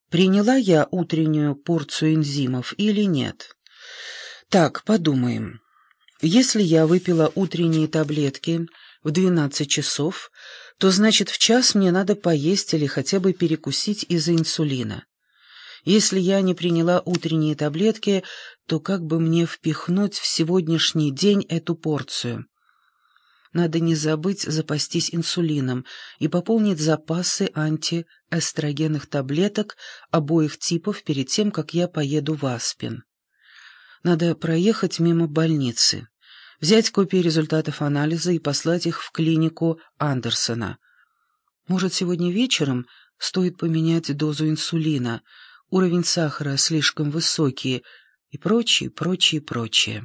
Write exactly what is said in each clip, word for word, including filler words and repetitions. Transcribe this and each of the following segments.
Приняла я утреннюю порцию энзимов или нет? Так, подумаем. Если я выпила утренние таблетки в двенадцать часов, то значит в час мне надо поесть или хотя бы перекусить из-за инсулина. Если я не приняла утренние таблетки, то как бы мне впихнуть в сегодняшний день эту порцию? Надо не забыть запастись инсулином и пополнить запасы антиэстрогенных таблеток обоих типов перед тем, как я поеду в Аспен. Надо проехать мимо больницы, взять копии результатов анализа и послать их в клинику Андерсона. Может, сегодня вечером стоит поменять дозу инсулина, уровень сахара слишком высокий и прочее, прочее, прочее.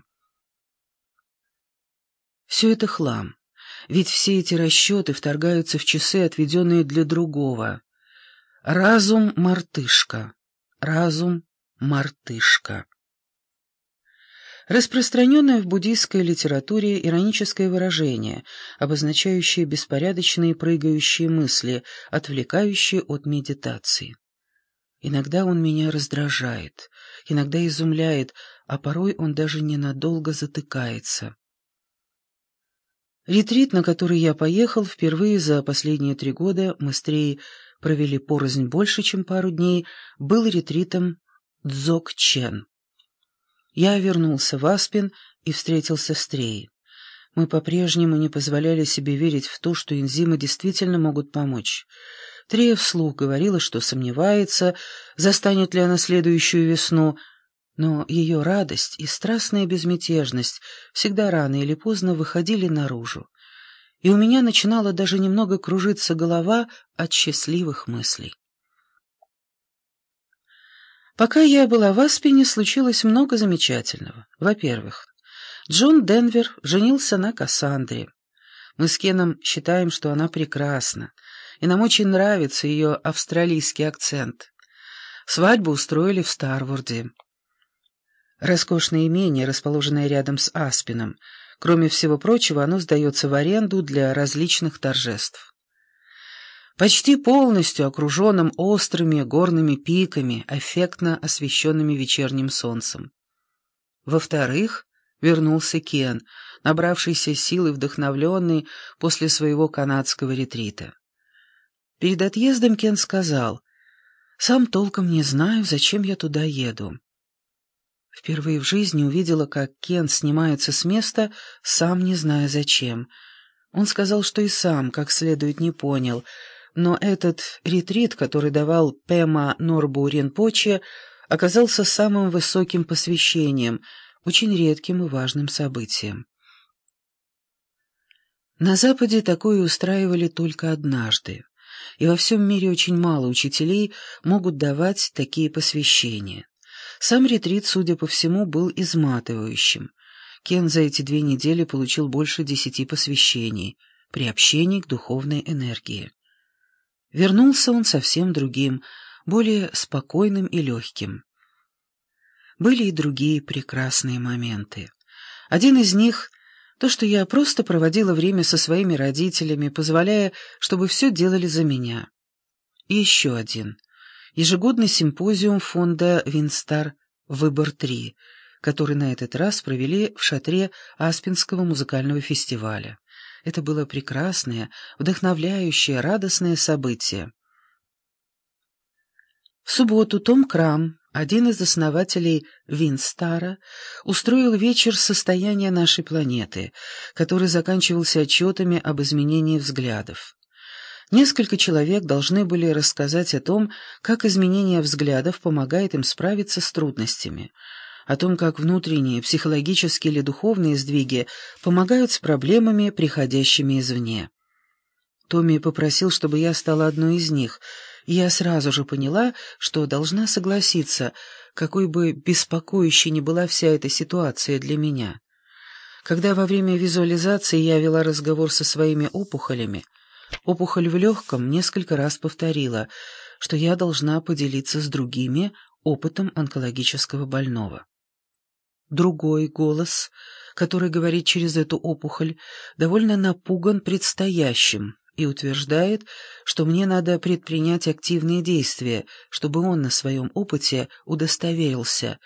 Все это хлам, ведь все эти расчеты вторгаются в часы, отведенные для другого. Разум-мартышка, разум-мартышка. Распространенное в буддийской литературе ироническое выражение, обозначающее беспорядочные прыгающие мысли, отвлекающие от медитации. Иногда он меня раздражает, иногда изумляет, а порой он даже ненадолго затыкается. Ретрит, на который я поехал, впервые за последние три года, мы с Треей провели порознь больше, чем пару дней, был ретритом Дзогчен. Я вернулся в Аспен и встретился с Треей. Мы по-прежнему не позволяли себе верить в то, что энзимы действительно могут помочь. Трея вслух говорила, что сомневается, застанет ли она следующую весну, но ее радость и страстная безмятежность всегда рано или поздно выходили наружу, и у меня начинала даже немного кружиться голова от счастливых мыслей. Пока я была в Аспене, случилось много замечательного. Во-первых, Джон Денвер женился на Кассандре. Мы с Кеном считаем, что она прекрасна, и нам очень нравится ее австралийский акцент. Свадьбу устроили в Старворде. Роскошное имение, расположенное рядом с Аспеном. Кроме всего прочего, оно сдается в аренду для различных торжеств. Почти полностью окруженным острыми горными пиками, эффектно освещенными вечерним солнцем. Во-вторых, вернулся Кен, набравшийся сил и вдохновленный после своего канадского ретрита. Перед отъездом Кен сказал: «Сам толком не знаю, зачем я туда еду». Впервые в жизни увидела, как Кен снимается с места, сам не зная зачем. Он сказал, что и сам как следует не понял, но этот ретрит, который давал Пема Норбу Ринпоче, оказался самым высоким посвящением, очень редким и важным событием. На Западе такое устраивали только однажды, и во всем мире очень мало учителей могут давать такие посвящения. Сам ретрит, судя по всему, был изматывающим. Кен за эти две недели получил больше десяти посвящений, приобщений к духовной энергии. Вернулся он совсем другим, более спокойным и легким. Были и другие прекрасные моменты. Один из них — то, что я просто проводила время со своими родителями, позволяя, чтобы все делали за меня. И еще один — ежегодный симпозиум фонда «Винстар. Выбор-три», который на этот раз провели в шатре Аспенского музыкального фестиваля. Это было прекрасное, вдохновляющее, радостное событие. В субботу Том Крам, один из основателей Винстара, устроил вечер состояния нашей планеты, который заканчивался отчетами об изменении взглядов. Несколько человек должны были рассказать о том, как изменение взглядов помогает им справиться с трудностями, о том, как внутренние, психологические или духовные сдвиги помогают с проблемами, приходящими извне. Томми попросил, чтобы я стала одной из них, и я сразу же поняла, что должна согласиться, какой бы беспокоящей ни была вся эта ситуация для меня. Когда во время визуализации я вела разговор со своими опухолями, опухоль в легком несколько раз повторила, что я должна поделиться с другими опытом онкологического больного. Другой голос, который говорит через эту опухоль, довольно напуган предстоящим и утверждает, что мне надо предпринять активные действия, чтобы он на своем опыте удостоверился,